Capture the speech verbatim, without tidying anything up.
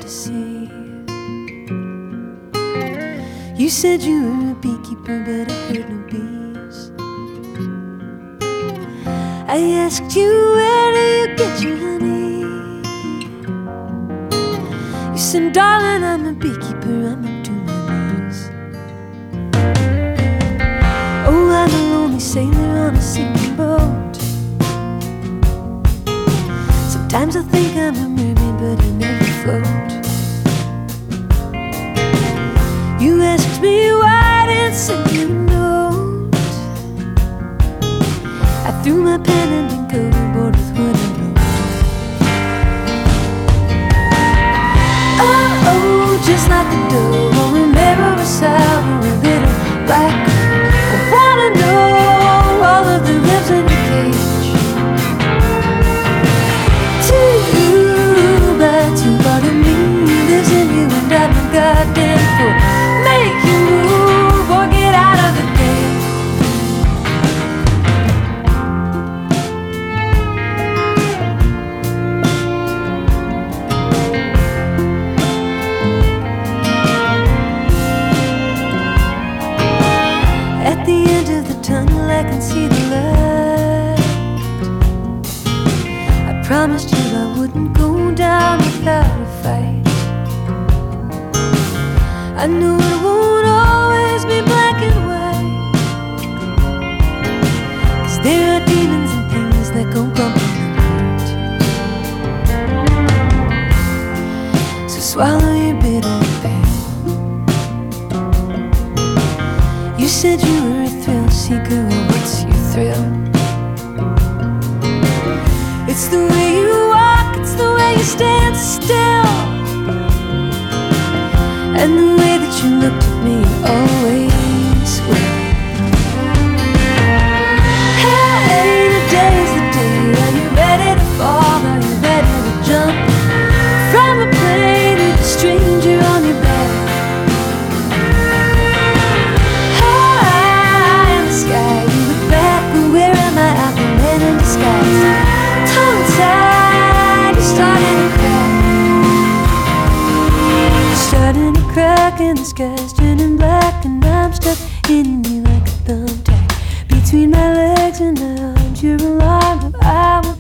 to see. You said you were a beekeeper, but I heard no bees. I asked you, where do you get your honey? You said, darling, I'm a beekeeper, I'm up to my knees. Oh, I'm a lonely sailor on a sinking boat. Sometimes I think I'm a mermaid, but I never float. You asked me why I didn't send you a note. I threw my pen and ink overboard with what I wrote. Oh, oh, just like a dove on a mirror, a sour, a little black. I wanna know all of the ribs in your cage. Two by two part of me lives in you, and I'm a goddamn fool. Make you move or get out of the game. At the end of the tunnel I can see the light. I promised you I wouldn't go down without a fight. I know it won't always be black and white, 'cause there are demons and things that go bump in the night. So swallow your bitter pain. You said you were a thrill seeker, well, what's your thrill? It's the way you walk, it's the way you stand still, and the way that you looked at me always will. Hey, today's the day. Are you ready to fall? Are you ready to jump from a plane with a stranger on your back? High in the sky, you look back, but where am I? I'm a man in disguise. Tongue-tied, you're starting to crack. Starting to crack and the sky's turning black, and I'm stuck in you like a thumbtack between my legs and my arms. You're alarmed, but I will